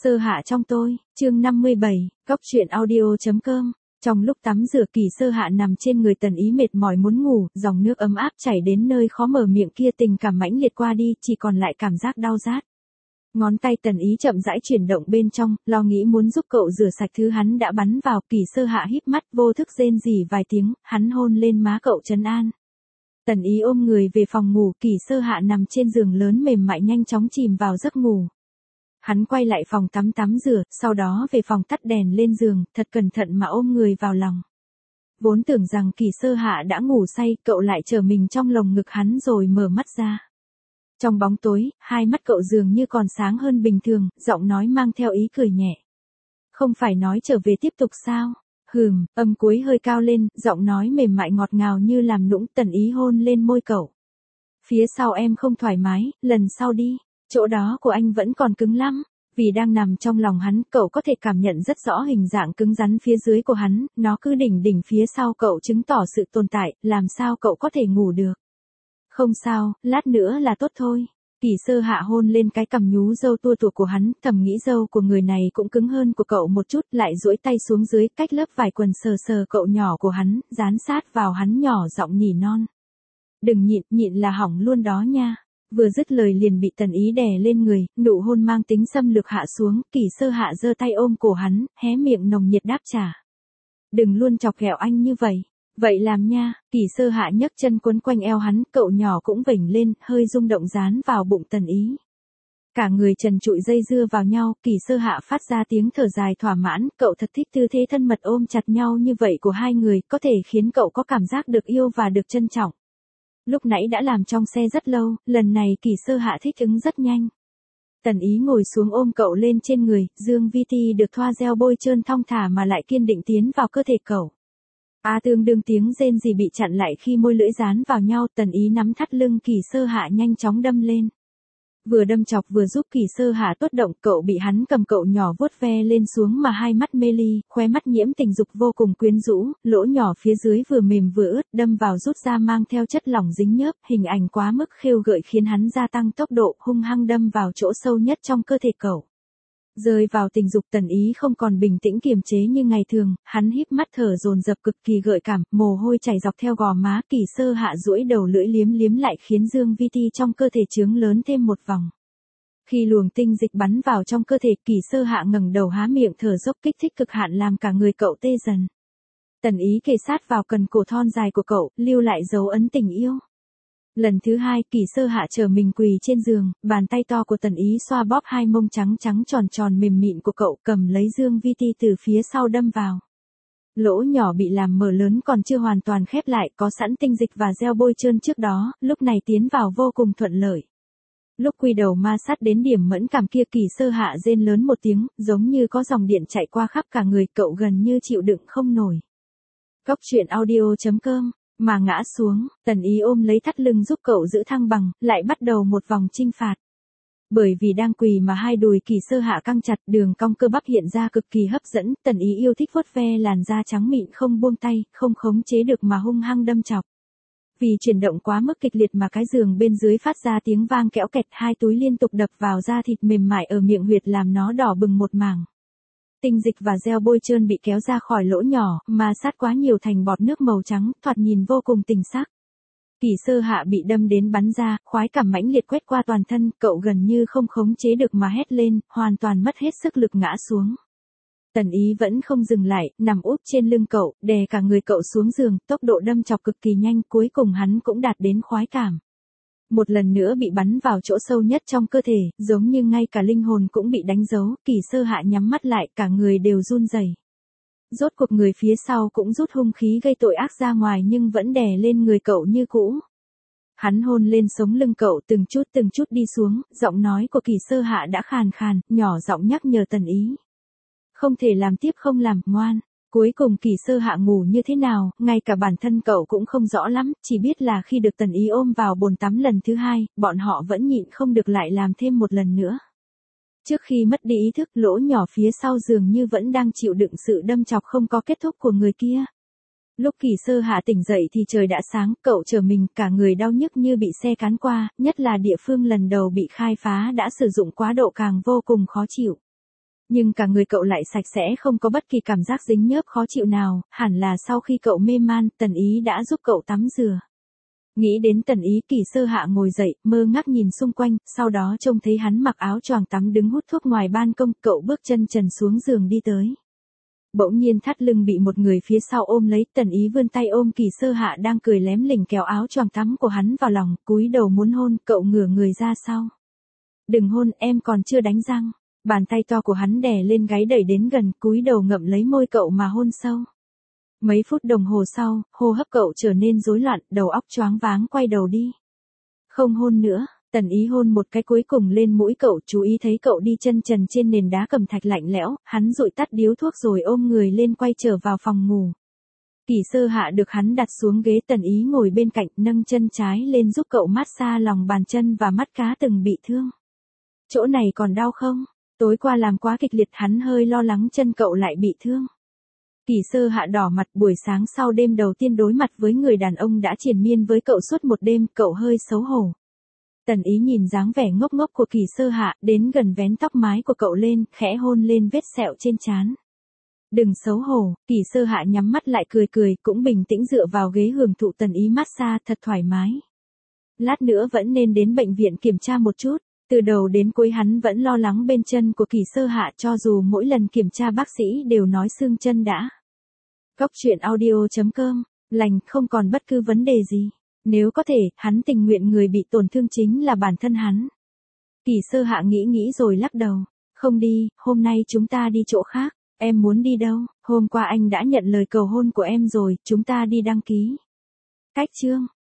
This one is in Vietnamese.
Sơ hạ trong tôi, chương 57, Cóc truyện audio.com. Trong lúc tắm rửa Kỳ Sơ hạ nằm trên người Tần Ý mệt mỏi muốn ngủ, dòng nước ấm áp chảy đến nơi khó mở miệng kia, tình cảm mãnh liệt qua đi, chỉ còn lại cảm giác đau rát. Ngón tay Tần Ý chậm rãi chuyển động bên trong, lo nghĩ muốn giúp cậu rửa sạch thứ hắn đã bắn vào. Kỳ Sơ hạ híp mắt vô thức rên rỉ vài tiếng, hắn hôn lên má cậu trấn an. Tần Ý ôm người về phòng ngủ, Kỳ Sơ hạ nằm trên giường lớn mềm mại nhanh chóng chìm vào giấc ngủ. Hắn quay lại phòng tắm rửa, sau đó về phòng tắt đèn lên giường, thật cẩn thận mà ôm người vào lòng. Vốn tưởng rằng Kỳ Sơ hạ đã ngủ say, cậu lại trở mình trong lồng ngực hắn rồi mở mắt ra. Trong bóng tối, hai mắt cậu dường như còn sáng hơn bình thường, giọng nói mang theo ý cười nhẹ. Không phải nói trở về tiếp tục sao? Âm cuối hơi cao lên, giọng nói mềm mại ngọt ngào như làm nũng. Tần Ý hôn lên môi cậu. Phía sau em không thoải mái, lần sau đi. Chỗ đó của anh vẫn còn cứng lắm. Vì đang nằm trong lòng hắn, cậu có thể cảm nhận rất rõ hình dạng cứng rắn phía dưới của hắn, nó cứ đỉnh phía sau cậu chứng tỏ sự tồn tại, làm sao cậu có thể ngủ được. Không sao, lát nữa là tốt thôi. Kỳ Sơ hạ hôn lên cái cằm nhú râu tua tủa của hắn, thầm nghĩ râu của người này cũng cứng hơn của cậu một chút, lại duỗi tay xuống dưới, cách lớp vải quần sờ cậu nhỏ của hắn, dán sát vào hắn nhỏ giọng nỉ non. Đừng nhịn là hỏng luôn đó nha. Vừa dứt lời liền bị Tần Ý đè lên người, nụ hôn mang tính xâm lược hạ xuống. Kỳ Sơ hạ giơ tay ôm cổ hắn, hé miệng nồng nhiệt đáp trả. Đừng luôn chọc ghẹo anh như vậy. Vậy làm nha. Kỳ Sơ hạ nhấc chân quấn quanh eo hắn, cậu nhỏ cũng vểnh lên, hơi rung động dán vào bụng Tần Ý. Cả người trần trụi dây dưa vào nhau, Kỳ Sơ hạ phát ra tiếng thở dài thỏa mãn, cậu thật thích tư thế thân mật ôm chặt nhau như vậy của hai người, có thể khiến cậu có cảm giác được yêu và được trân trọng. Lúc nãy đã làm trong xe rất lâu, lần này Kỳ Sơ hạ thích ứng rất nhanh. Tần Ý ngồi xuống ôm cậu lên trên người, dương vi ti được thoa gel bôi trơn thong thả mà lại kiên định tiến vào cơ thể cậu. Tương đương tiếng rên rỉ bị chặn lại khi môi lưỡi dán vào nhau. Tần Ý nắm thắt lưng Kỳ Sơ hạ nhanh chóng đâm lên. Vừa đâm chọc vừa giúp Kỳ Sơ hạ tuốt động, cậu bị hắn cầm cậu nhỏ vuốt ve lên xuống mà hai mắt mê ly, khóe mắt nhiễm tình dục vô cùng quyến rũ, lỗ nhỏ phía dưới vừa mềm vừa ướt, đâm vào rút ra mang theo chất lỏng dính nhớp, hình ảnh quá mức khêu gợi khiến hắn gia tăng tốc độ, hung hăng đâm vào chỗ sâu nhất trong cơ thể cậu. Rơi vào tình dục, Tần Ý không còn bình tĩnh kiềm chế như ngày thường, hắn híp mắt thở dồn dập cực kỳ gợi cảm, mồ hôi chảy dọc theo gò má. Kỳ Sơ hạ duỗi đầu lưỡi liếm lại khiến dương vi ti trong cơ thể trướng lớn thêm một vòng. Khi luồng tinh dịch bắn vào trong cơ thể, Kỳ Sơ hạ ngẩng đầu há miệng thở dốc kích thích cực hạn làm cả người cậu tê dần. Tần Ý kề sát vào cần cổ thon dài của cậu, lưu lại dấu ấn tình yêu. Lần thứ hai, Kỳ Sơ hạ trở mình quỳ trên giường, bàn tay to của Tần Ý xoa bóp hai mông trắng tròn mềm mịn của cậu, cầm lấy dương vi ti từ phía sau đâm vào. Lỗ nhỏ bị làm mở lớn còn chưa hoàn toàn khép lại, có sẵn tinh dịch và gel bôi trơn trước đó, lúc này tiến vào vô cùng thuận lợi. Lúc quy đầu ma sát đến điểm mẫn cảm kia, Kỳ Sơ hạ rên lớn một tiếng, giống như có dòng điện chạy qua khắp cả người, cậu gần như chịu đựng không nổi. Cóc truyện audio.com. Mà ngã xuống, Tần Ý ôm lấy thắt lưng giúp cậu giữ thăng bằng, lại bắt đầu một vòng chinh phạt. Bởi vì đang quỳ mà hai đùi Kỳ Sơ hạ căng chặt, đường cong cơ bắp hiện ra cực kỳ hấp dẫn, Tần Ý yêu thích vuốt ve làn da trắng mịn không buông tay, không khống chế được mà hung hăng đâm chọc. Vì chuyển động quá mức kịch liệt mà cái giường bên dưới phát ra tiếng vang kẽo kẹt, hai túi liên tục đập vào da thịt mềm mại ở miệng huyệt làm nó đỏ bừng một mảng. Tinh dịch và gel bôi trơn bị kéo ra khỏi lỗ nhỏ, mà sát quá nhiều thành bọt nước màu trắng, thoạt nhìn vô cùng tình sắc. Kỳ Sơ hạ bị đâm đến bắn ra, khoái cảm mãnh liệt quét qua toàn thân, cậu gần như không khống chế được mà hét lên, hoàn toàn mất hết sức lực ngã xuống. Tần Ý vẫn không dừng lại, nằm úp trên lưng cậu, đè cả người cậu xuống giường, tốc độ đâm chọc cực kỳ nhanh, cuối cùng hắn cũng đạt đến khoái cảm. Một lần nữa bị bắn vào chỗ sâu nhất trong cơ thể, giống như ngay cả linh hồn cũng bị đánh dấu. Kỳ Sơ hạ nhắm mắt lại, cả người đều run rẩy. Rốt cuộc người phía sau cũng rút hung khí gây tội ác ra ngoài nhưng vẫn đè lên người cậu như cũ. Hắn hôn lên sống lưng cậu từng chút đi xuống, giọng nói của Kỳ Sơ hạ đã khàn khàn, nhỏ giọng nhắc nhở Tần Ý. Không thể làm tiếp, không làm, ngoan. Cuối cùng Kỳ Sơ hạ ngủ như thế nào, ngay cả bản thân cậu cũng không rõ lắm, chỉ biết là khi được Tần Ý ôm vào bồn tắm lần thứ hai, bọn họ vẫn nhịn không được lại làm thêm một lần nữa. Trước khi mất đi ý thức, lỗ nhỏ phía sau dường như vẫn đang chịu đựng sự đâm chọc không có kết thúc của người kia. Lúc Kỳ Sơ hạ tỉnh dậy thì trời đã sáng, cậu trở mình, cả người đau nhức như bị xe cán qua, nhất là địa phương lần đầu bị khai phá đã sử dụng quá độ càng vô cùng khó chịu. Nhưng cả người cậu lại sạch sẽ không có bất kỳ cảm giác dính nhớp khó chịu nào, hẳn là sau khi cậu mê man, Tần Ý đã giúp cậu tắm rửa. Nghĩ đến Tần Ý, Kỷ Sơ Hạ ngồi dậy, mơ ngác nhìn xung quanh, sau đó trông thấy hắn mặc áo choàng tắm đứng hút thuốc ngoài ban công, cậu bước chân trần xuống giường đi tới. Bỗng nhiên thắt lưng bị một người phía sau ôm lấy, Tần Ý vươn tay ôm Kỷ Sơ Hạ đang cười lém lỉnh kéo áo choàng tắm của hắn vào lòng, cúi đầu muốn hôn, cậu ngửa người ra sau. Đừng hôn, em còn chưa đánh răng. Bàn tay to của hắn đè lên gáy đẩy đến gần, cúi đầu ngậm lấy môi cậu mà hôn sâu. Mấy phút đồng hồ sau, hô hấp cậu trở nên rối loạn, đầu óc choáng váng, quay đầu đi. Không hôn nữa. Tần Ý hôn một cái cuối cùng lên mũi cậu, chú ý thấy cậu đi chân trần trên nền đá cẩm thạch lạnh lẽo, hắn dụi tắt điếu thuốc rồi ôm người lên quay trở vào phòng ngủ. Kỷ Sơ Hạ được hắn đặt xuống ghế, Tần Ý ngồi bên cạnh, nâng chân trái lên giúp cậu massage lòng bàn chân và mắt cá từng bị thương. Chỗ này còn đau không? Tối qua làm quá kịch liệt, hắn hơi lo lắng chân cậu lại bị thương. Kỷ Sơ Hạ đỏ mặt, buổi sáng sau đêm đầu tiên đối mặt với người đàn ông đã triền miên với cậu suốt một đêm, cậu hơi xấu hổ. Tần Ý nhìn dáng vẻ ngốc ngốc của Kỷ Sơ Hạ, đến gần vén tóc mái của cậu lên, khẽ hôn lên vết sẹo trên trán. Đừng xấu hổ. Kỷ Sơ Hạ nhắm mắt lại cười cười, cũng bình tĩnh dựa vào ghế hưởng thụ Tần Ý massage thật thoải mái. Lát nữa vẫn nên đến bệnh viện kiểm tra một chút. Từ đầu đến cuối hắn vẫn lo lắng bên chân của Kỷ Sơ Hạ, cho dù mỗi lần kiểm tra bác sĩ đều nói xương chân đã. Góc truyện audio.com, lành không còn bất cứ vấn đề gì. Nếu có thể, hắn tình nguyện người bị tổn thương chính là bản thân hắn. Kỷ Sơ Hạ nghĩ rồi lắc đầu. Không đi, hôm nay chúng ta đi chỗ khác. Em muốn đi đâu? Hôm qua anh đã nhận lời cầu hôn của em rồi, chúng ta đi đăng ký. Cách chương.